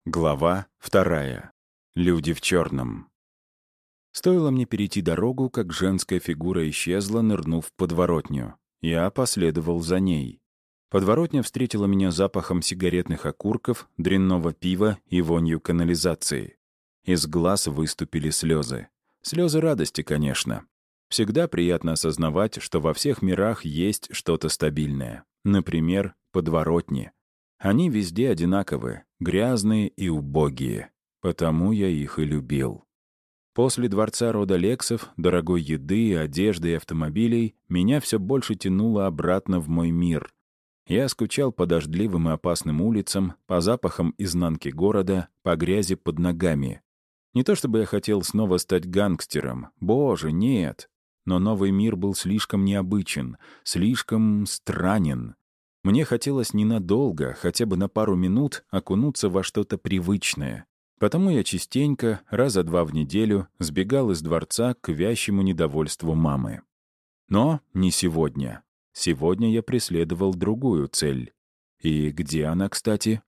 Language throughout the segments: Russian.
Глава 2. Люди в черном. Стоило мне перейти дорогу, как женская фигура исчезла, нырнув в подворотню. Я последовал за ней. Подворотня встретила меня запахом сигаретных окурков, дрянного пива и вонью канализации. Из глаз выступили слезы. Слезы радости, конечно. Всегда приятно осознавать, что во всех мирах есть что-то стабильное. Например, подворотни. Они везде одинаковы, грязные и убогие. Потому я их и любил. После дворца рода Лексов, дорогой еды, одежды и автомобилей, меня все больше тянуло обратно в мой мир. Я скучал по дождливым и опасным улицам, по запахам изнанки города, по грязи под ногами. Не то чтобы я хотел снова стать гангстером. Боже, нет. Но новый мир был слишком необычен, слишком странен. Мне хотелось ненадолго, хотя бы на пару минут, окунуться во что-то привычное. Потому я частенько, раза два в неделю, сбегал из дворца к вящему недовольству мамы. Но не сегодня. Сегодня я преследовал другую цель. И где она, кстати?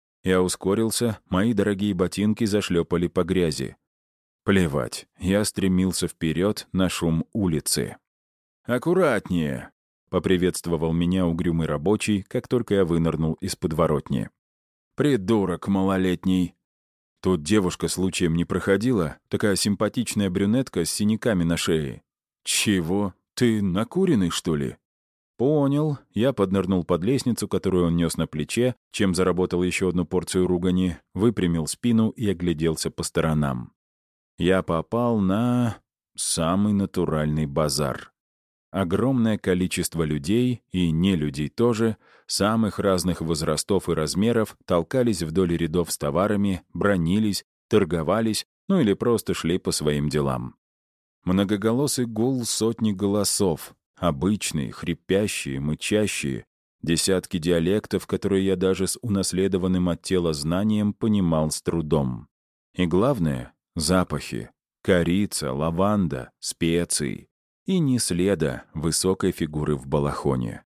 Я ускорился, мои дорогие ботинки зашлепали по грязи. Плевать, я стремился вперед на шум улицы. «Аккуратнее!» — поприветствовал меня угрюмый рабочий, как только я вынырнул из подворотни. «Придурок малолетний!» Тут девушка случаем не проходила, такая симпатичная брюнетка с синяками на шее. «Чего? Ты накуренный, что ли?» «Понял». Я поднырнул под лестницу, которую он нес на плече, чем заработал еще одну порцию ругани, выпрямил спину и огляделся по сторонам. Я попал на самый натуральный базар. Огромное количество людей, и не людей тоже, самых разных возрастов и размеров, толкались вдоль рядов с товарами, бранились, торговались, ну или просто шли по своим делам. Многоголосый гул сотни голосов, обычные, хрипящие, мычащие, десятки диалектов, которые я даже с унаследованным от тела знанием понимал с трудом. И главное — запахи. Корица, лаванда, специи. И ни следа высокой фигуры в балахоне.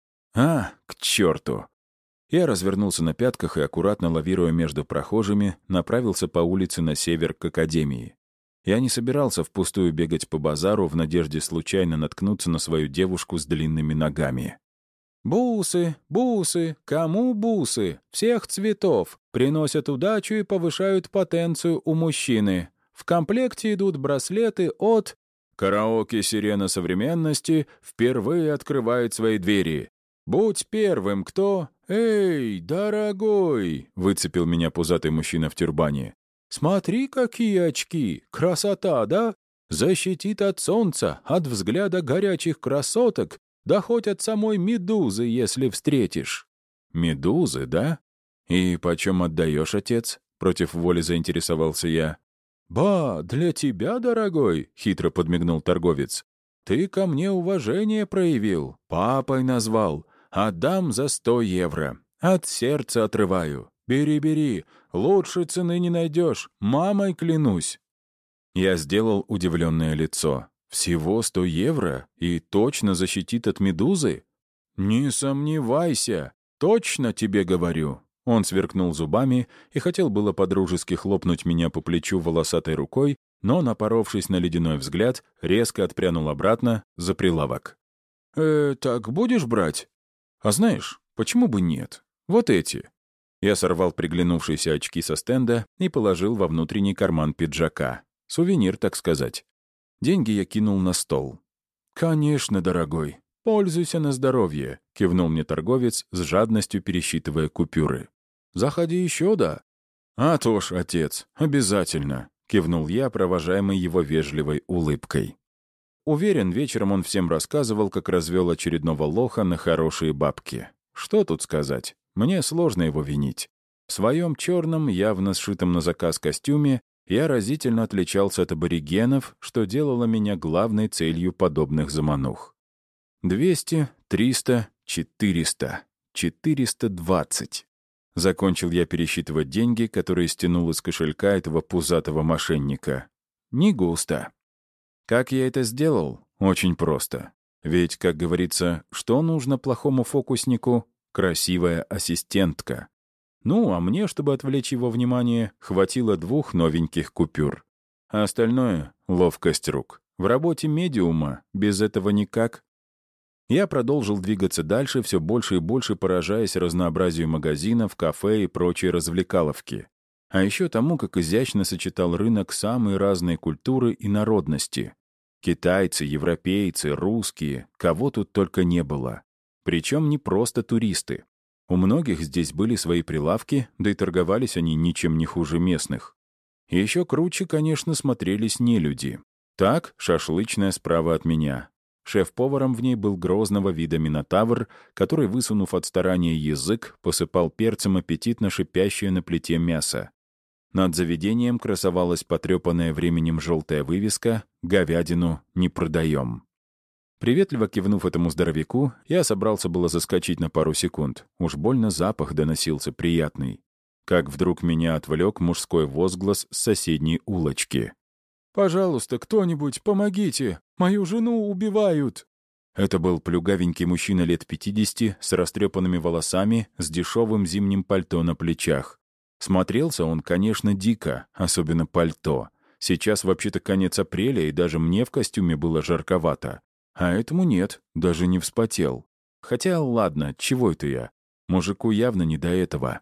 К черту! Я развернулся на пятках и, аккуратно лавируя между прохожими, направился по улице на север к академии. Я не собирался впустую бегать по базару в надежде случайно наткнуться на свою девушку с длинными ногами. «Бусы, бусы, кому бусы? Всех цветов. Приносят удачу и повышают потенцию у мужчины. В комплекте идут браслеты от...» Караоке «Сирена современности» впервые открывает свои двери. «Будь первым, кто...» «Эй, дорогой!» — выцепил меня пузатый мужчина в тюрбане. «Смотри, какие очки! Красота, да? Защитит от солнца, от взгляда горячих красоток, да хоть от самой медузы, если встретишь». «Медузы, да? И почем отдаешь, отец?» — против воли заинтересовался я. «Ба, для тебя, дорогой!» — хитро подмигнул торговец. «Ты ко мне уважение проявил, папой назвал. Отдам за 100 евро. От сердца отрываю. Бери, лучше цены не найдешь, мамой клянусь». Я сделал удивленное лицо. «Всего 100 евро? И точно защитит от медузы?» «Не сомневайся, точно тебе говорю». Он сверкнул зубами и хотел было подружески хлопнуть меня по плечу волосатой рукой, но, напоровшись на ледяной взгляд, резко отпрянул обратно за прилавок. Так будешь брать? А знаешь, почему бы нет? Вот эти». Я сорвал приглянувшиеся очки со стенда и положил во внутренний карман пиджака. Сувенир, так сказать. Деньги я кинул на стол. «Конечно, дорогой. Пользуйся на здоровье», — кивнул мне торговец, с жадностью пересчитывая купюры. «Заходи еще, да?» «А то ж, отец, обязательно», — кивнул я, провожаемый его вежливой улыбкой. Уверен, вечером он всем рассказывал, как развел очередного лоха на хорошие бабки. Что тут сказать? Мне сложно его винить. В своем черном, явно сшитом на заказ костюме я разительно отличался от аборигенов, что делало меня главной целью подобных заманух. 200, 300, 400, 420. Закончил я пересчитывать деньги, которые стянул из кошелька этого пузатого мошенника. Не густо. Как я это сделал? Очень просто. Ведь, как говорится, что нужно плохому фокуснику? Красивая ассистентка. Ну, а мне, чтобы отвлечь его внимание, хватило 2 новеньких купюр. А остальное — ловкость рук. В работе медиума без этого никак. Я продолжил двигаться дальше, все больше и больше поражаясь разнообразию магазинов, кафе и прочей развлекаловки. А еще тому, как изящно сочетал рынок самые разные культуры и народности. Китайцы, европейцы, русские, кого тут только не было. Причем не просто туристы. У многих здесь были свои прилавки, да и торговались они ничем не хуже местных. И еще круче, конечно, смотрелись нелюди. Так, шашлычная справа от меня. Шеф-поваром в ней был грозного вида минотавр, который, высунув от старания язык, посыпал перцем аппетитно шипящее на плите мясо. Над заведением красовалась потрепанная временем желтая вывеска «Говядину не продаем». Приветливо кивнув этому здоровяку, я собрался было заскочить на пару секунд. Уж больно запах доносился приятный. Как вдруг меня отвлек мужской возглас с соседней улочки. «Пожалуйста, кто-нибудь, помогите! Мою жену убивают!» Это был плюгавенький мужчина лет 50 с растрепанными волосами, с дешевым зимним пальто на плечах. Смотрелся он, конечно, дико, особенно пальто. Сейчас вообще-то конец апреля, и даже мне в костюме было жарковато. А этому нет, даже не вспотел. Хотя, ладно, чего это я? Мужику явно не до этого.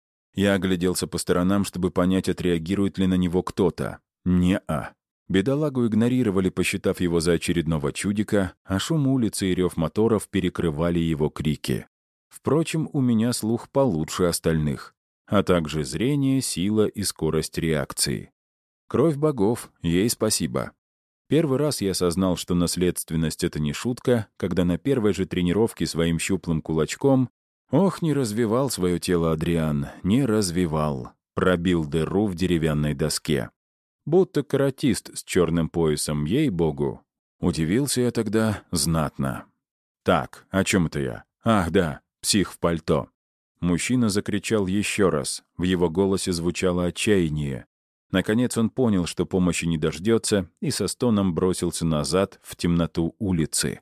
Я огляделся по сторонам, чтобы понять, отреагирует ли на него кто-то. Не-а. Бедолагу игнорировали, посчитав его за очередного чудика, а шум улицы и рев моторов перекрывали его крики. Впрочем, у меня слух получше остальных, а также зрение, сила и скорость реакции. Кровь богов, ей спасибо. Первый раз я осознал, что наследственность — это не шутка, когда на первой же тренировке своим щуплым кулачком не развивал свое тело Адриан, не развивал. Пробил дыру в деревянной доске. Будто каратист с черным поясом, ей-богу. Удивился я тогда знатно. Так, о чем это я? Ах, да, псих в пальто. Мужчина закричал еще раз. В его голосе звучало отчаяние. Наконец он понял, что помощи не дождется, и со стоном бросился назад в темноту улицы.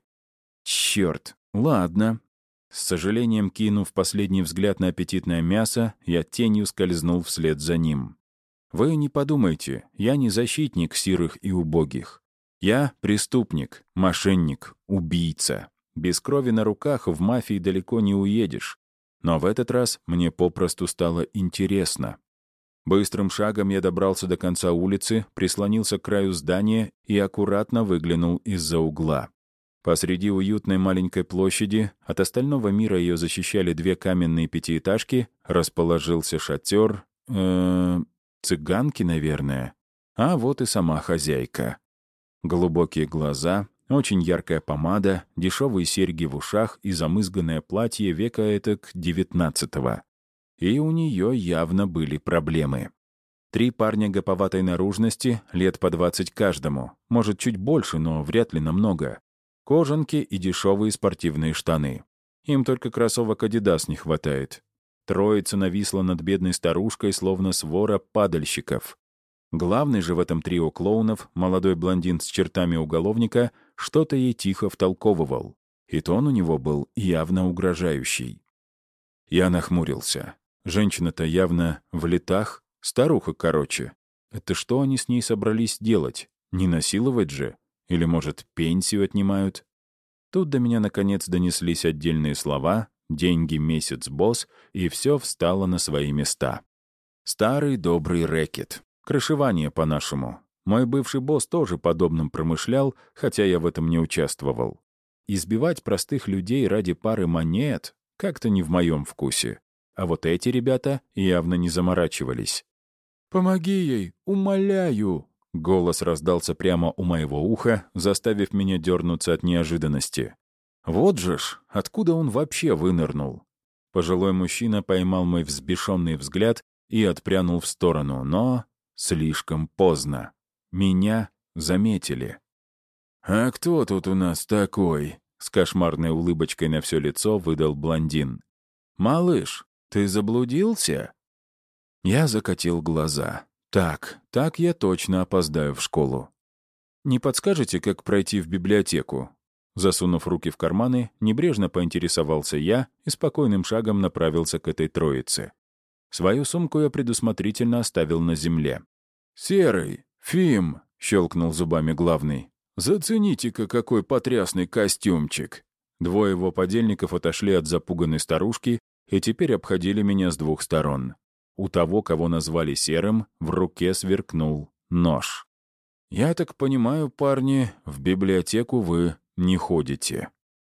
Черт, ладно. С сожалением кинув последний взгляд на аппетитное мясо, я тенью скользнул вслед за ним. Вы не подумайте, я не защитник сирых и убогих. Я преступник, мошенник, убийца. Без крови на руках в мафии далеко не уедешь. Но в этот раз мне попросту стало интересно. Быстрым шагом я добрался до конца улицы, прислонился к краю здания и аккуратно выглянул из-за угла. Посреди уютной маленькой площади, от остального мира ее защищали 2 каменные пятиэтажки, расположился шатер... цыганки, наверное. А вот и сама хозяйка. Глубокие глаза, очень яркая помада, дешевые серьги в ушах и замызганное платье века этак 19-го. И у нее явно были проблемы. 3 парня гоповатой наружности, лет по 20 каждому. Может, чуть больше, но вряд ли намного. Кожанки и дешевые спортивные штаны. Им только кроссовок «Адидас» не хватает. Троица нависла над бедной старушкой, словно свора падальщиков. Главный же в этом трио клоунов, молодой блондин с чертами уголовника, что-то ей тихо втолковывал. И тон у него был явно угрожающий. Я нахмурился. Женщина-то явно в летах, старуха, короче. Это что они с ней собрались делать? Не насиловать же? Или, может, пенсию отнимают? Тут до меня, наконец, донеслись отдельные слова: деньги, месяц, босс, и все встало на свои места. Старый добрый рэкет. Крышевание по-нашему. Мой бывший босс тоже подобным промышлял, хотя я в этом не участвовал. Избивать простых людей ради пары монет как-то не в моем вкусе. А вот эти ребята явно не заморачивались. «Помоги ей, умоляю!» Голос раздался прямо у моего уха, заставив меня дернуться от неожиданности. Вот же ж, откуда он вообще вынырнул? Пожилой мужчина поймал мой взбешенный взгляд и отпрянул в сторону, но слишком поздно. Меня заметили. «А кто тут у нас такой?» — с кошмарной улыбочкой на все лицо выдал блондин. «Малыш, ты заблудился?» Я закатил глаза. Так я точно опоздаю в школу. «Не подскажете, как пройти в библиотеку?» Засунув руки в карманы, небрежно поинтересовался я и спокойным шагом направился к этой троице. Свою сумку я предусмотрительно оставил на земле. «Серый, Фим!» — щелкнул зубами главный. «Зацените-ка, какой потрясный костюмчик!» Двое его подельников отошли от запуганной старушки и теперь обходили меня с двух сторон. У того, кого назвали Серым, в руке сверкнул нож. «Я так понимаю, парни, в библиотеку вы не ходите».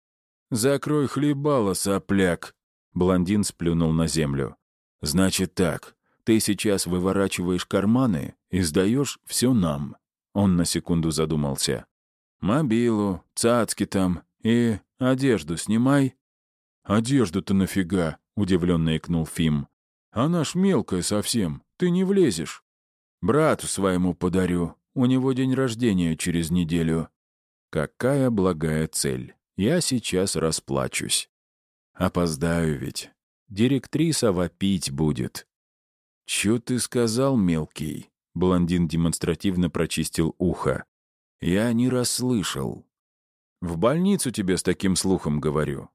«Закрой хлебало, сопляк!» Блондин сплюнул на землю. «Значит так, ты сейчас выворачиваешь карманы и сдаешь все нам». Он на секунду задумался. «Мобилу, цацки там и одежду снимай». «Одежду-то нафига?» — удивленно икнул Фим. «Она ж мелкая совсем, ты не влезешь». «Брату своему подарю, у него день рождения через неделю». Какая благая цель. Я сейчас расплачусь. Опоздаю ведь. Директриса вопить будет. «Чё ты сказал, мелкий?» Блондин демонстративно прочистил ухо. «Я не расслышал». «В больницу тебе с таким слухом говорю».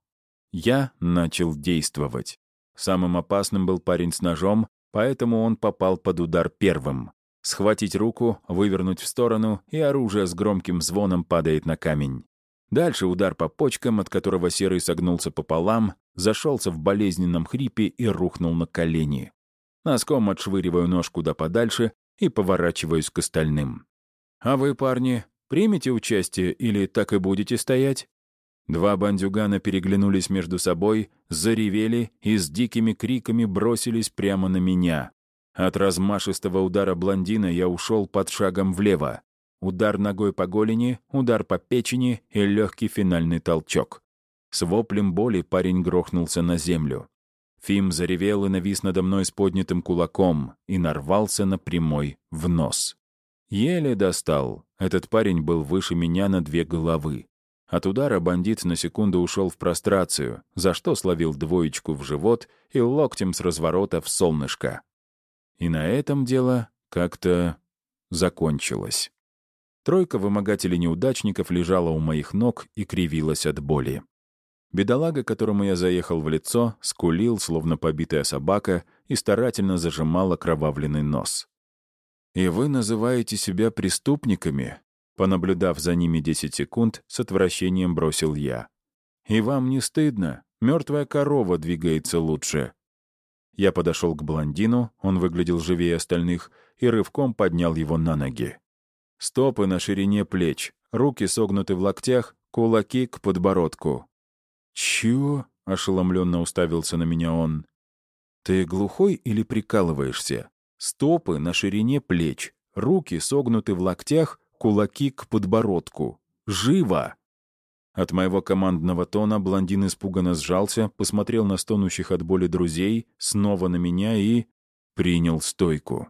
Я начал действовать. Самым опасным был парень с ножом, поэтому он попал под удар первым. Схватить руку, вывернуть в сторону, и оружие с громким звоном падает на камень. Дальше удар по почкам, от которого Серый согнулся пополам, зашелся в болезненном хрипе и рухнул на колени. Носком отшвыриваю нож куда подальше и поворачиваюсь к остальным. «А вы, парни, примете участие или так и будете стоять?» Два бандюгана переглянулись между собой, заревели и с дикими криками бросились прямо на меня. От размашистого удара блондина я ушел под шагом влево. Удар ногой по голени, удар по печени и легкий финальный толчок. С воплем боли парень грохнулся на землю. Фим заревел и навис надо мной с поднятым кулаком и нарвался на прямой в нос. Еле достал. Этот парень был выше меня на 2 головы. От удара бандит на секунду ушел в прострацию, за что словил двоечку в живот и локтем с разворота в солнышко. И на этом дело как-то закончилось. Тройка вымогателей-неудачников лежала у моих ног и кривилась от боли. Бедолага, которому я заехал в лицо, скулил, словно побитая собака, и старательно зажимал окровавленный нос. «И вы называете себя преступниками?» Понаблюдав за ними 10 секунд, с отвращением бросил я. «И вам не стыдно? Мертвая корова двигается лучше». Я подошел к блондину, он выглядел живее остальных, и рывком поднял его на ноги. Стопы на ширине плеч, руки согнуты в локтях, кулаки к подбородку. «Чё?» — ошеломленно уставился на меня он. «Ты глухой или прикалываешься? Стопы на ширине плеч, руки согнуты в локтях, кулаки к подбородку. Живо!» От моего командного тона блондин испуганно сжался, посмотрел на стонущих от боли друзей, снова на меня и... принял стойку.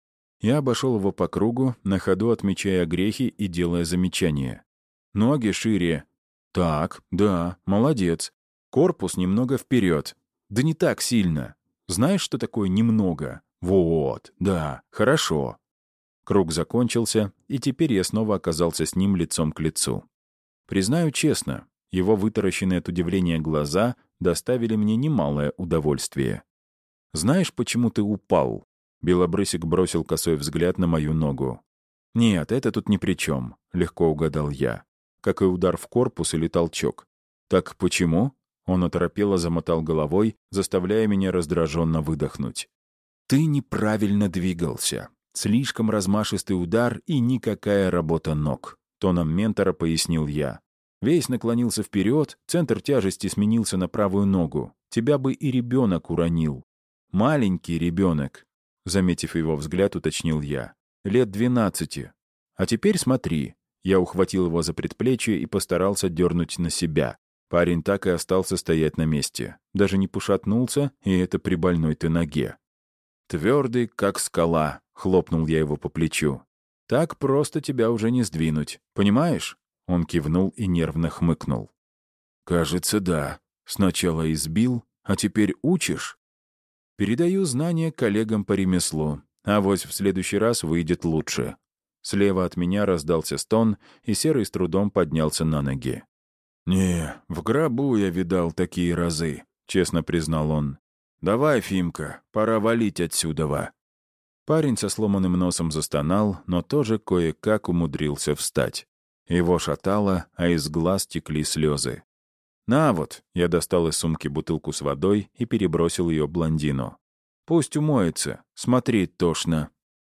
Я обошел его по кругу, на ходу отмечая грехи и делая замечания. Ноги шире. Так, да, молодец. Корпус немного вперед. Да не так сильно. Знаешь, что такое немного? Вот, да, хорошо. Круг закончился, и теперь я снова оказался с ним лицом к лицу. Признаю честно, его вытаращенные от удивления глаза доставили мне немалое удовольствие. «Знаешь, почему ты упал?» Белобрысик бросил косой взгляд на мою ногу. «Нет, это тут ни при чем», — легко угадал я. Как и удар в корпус или толчок. «Так почему?» Он оторопело замотал головой, заставляя меня раздраженно выдохнуть. «Ты неправильно двигался. Слишком размашистый удар и никакая работа ног», — тоном ментора пояснил я. «Весь наклонился вперед, центр тяжести сменился на правую ногу. Тебя бы и ребенок уронил. Маленький ребенок», — заметив его взгляд, уточнил я. «Лет 12. А теперь смотри». Я ухватил его за предплечье и постарался дернуть на себя. Парень так и остался стоять на месте. Даже не пошатнулся, и это при больной-то ноге. «Твердый, как скала», — хлопнул я его по плечу. «Так просто тебя уже не сдвинуть. Понимаешь?» Он кивнул и нервно хмыкнул. «Кажется, да. Сначала избил, а теперь учишь?» «Передаю знания коллегам по ремеслу. Авось в следующий раз выйдет лучше». Слева от меня раздался стон, и Серый с трудом поднялся на ноги. «Не, в гробу я видал такие разы», — честно признал он. «Давай, Фимка, пора валить отсюда». Парень со сломанным носом застонал, но тоже кое-как умудрился встать. Его шатало, а из глаз текли слезы. «На вот», — я достал из сумки бутылку с водой и перебросил ее блондину. «Пусть умоется, смотреть тошно».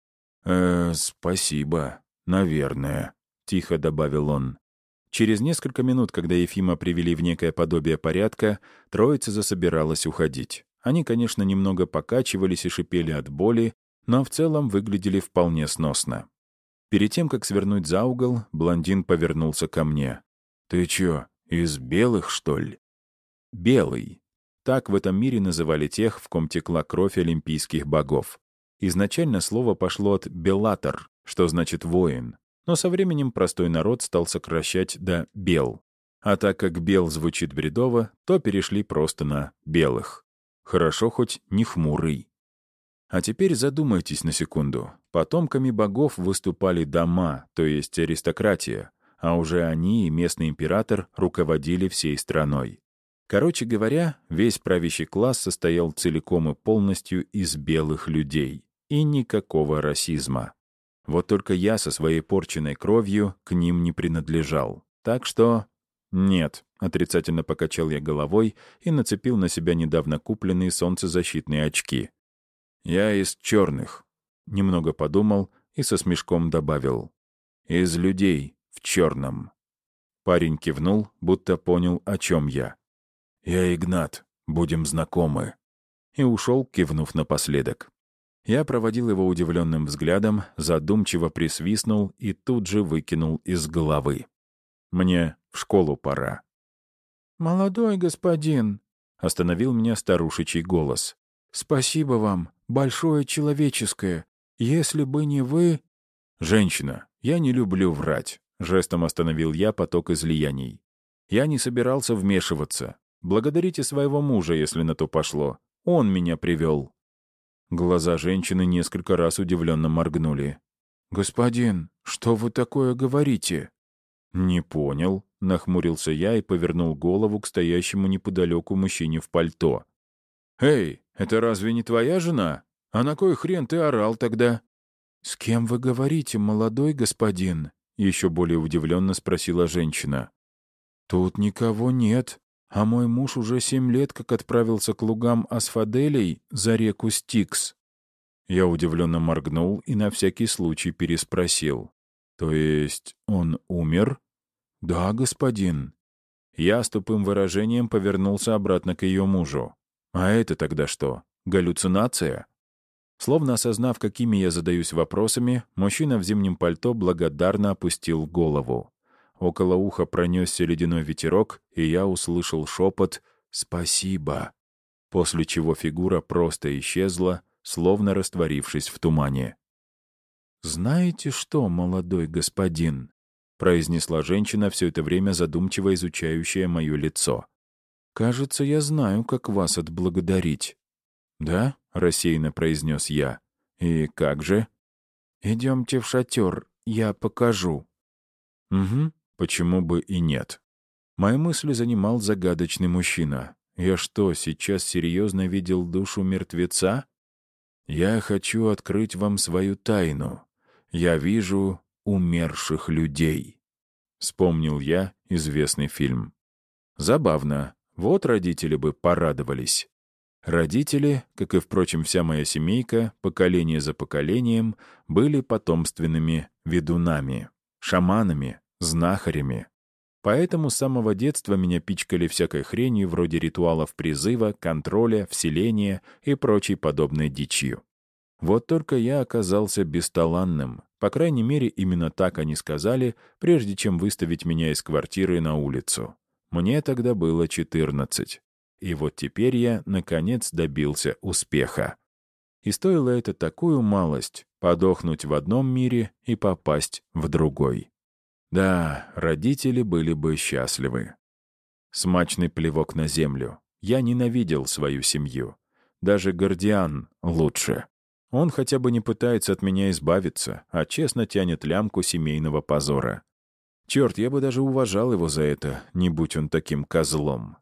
Спасибо, наверное», — тихо добавил он. Через несколько минут, когда Ефима привели в некое подобие порядка, троица засобиралась уходить. Они, конечно, немного покачивались и шипели от боли, но в целом выглядели вполне сносно. Перед тем, как свернуть за угол, блондин повернулся ко мне. «Ты чё, из белых, что ли?» «Белый». Так в этом мире называли тех, в ком текла кровь олимпийских богов. Изначально слово пошло от «беллатор», что значит «воин», но со временем простой народ стал сокращать до «бел». А так как «бел» звучит бредово, то перешли просто на «белых». Хорошо хоть не хмурый. А теперь задумайтесь на секунду. Потомками богов выступали дома, то есть аристократия, а уже они и местный император руководили всей страной. Короче говоря, весь правящий класс состоял целиком и полностью из белых людей. И никакого расизма. Вот только я со своей порченной кровью к ним не принадлежал. Так что... Нет, отрицательно покачал я головой и нацепил на себя недавно купленные солнцезащитные очки. Я из черных. Немного подумал и со смешком добавил. Из людей в черном. Парень кивнул, будто понял, о чем я. «Я Игнат, будем знакомы». И ушел, кивнув напоследок. Я проводил его удивленным взглядом, задумчиво присвистнул и тут же выкинул из головы. Мне в школу пора. «Молодой господин», — остановил меня старушечий голос. «спасибо вам, большое человеческое. Если бы не вы...» «Женщина, я не люблю врать», — жестом остановил я поток излияний. «Я не собирался вмешиваться. Благодарите своего мужа, если на то пошло. Он меня привел». Глаза женщины несколько раз удивленно моргнули. «Господин, что вы такое говорите?» «Не понял», — нахмурился я и повернул голову к стоящему неподалеку мужчине в пальто. «Эй, это разве не твоя жена? А на кой хрен ты орал тогда?» «С кем вы говорите, молодой господин?» — еще более удивленно спросила женщина. «Тут никого нет, а мой муж уже 7 лет как отправился к лугам Асфаделей за реку Стикс». Я удивленно моргнул и на всякий случай переспросил. «То есть он умер?» «Да, господин». Я с тупым выражением повернулся обратно к ее мужу. «А это тогда что? Галлюцинация?» Словно осознав, какими я задаюсь вопросами, мужчина в зимнем пальто благодарно опустил голову. Около уха пронесся ледяной ветерок, и я услышал шепот «Спасибо», после чего фигура просто исчезла, словно растворившись в тумане. «Знаете что, молодой господин?» — произнесла женщина, все это время задумчиво изучающая мое лицо. «Кажется, я знаю, как вас отблагодарить». «Да?» — рассеянно произнес я. «И как же?» «Идемте в шатер, я покажу». «Угу, почему бы и нет». Мои мысли занимал загадочный мужчина. Я что, сейчас серьезно видел душу мертвеца? «Я хочу открыть вам свою тайну. Я вижу умерших людей», — вспомнил я известный фильм. Забавно. Вот родители бы порадовались. Родители, как и, впрочем, вся моя семейка, поколение за поколением, были потомственными ведунами, шаманами, знахарями. Поэтому с самого детства меня пичкали всякой хренью вроде ритуалов призыва, контроля, вселения и прочей подобной дичью. Вот только я оказался бесталанным. По крайней мере, именно так они сказали, прежде чем выставить меня из квартиры на улицу. Мне тогда было 14. И вот теперь я, наконец, добился успеха. И стоило это такую малость — подохнуть в одном мире и попасть в другой. Да, родители были бы счастливы. Смачный плевок на землю. Я ненавидел свою семью. Даже Гордиан лучше. Он хотя бы не пытается от меня избавиться, а честно тянет лямку семейного позора. Черт, я бы даже уважал его за это, не будь он таким козлом.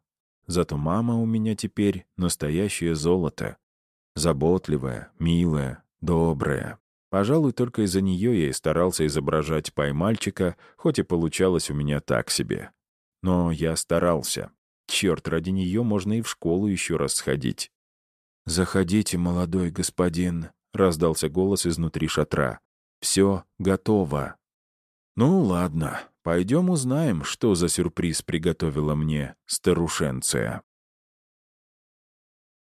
Зато мама у меня теперь настоящее золото. Заботливая, милая, добрая. Пожалуй, только из-за нее я и старался изображать поймальчика, хоть и получалось у меня так себе. Но я старался. Черт, ради нее можно и в школу еще раз сходить. «Заходите, молодой господин», — раздался голос изнутри шатра. «Все готово». «Ну, ладно, пойдем узнаем, что за сюрприз приготовила мне старушенция».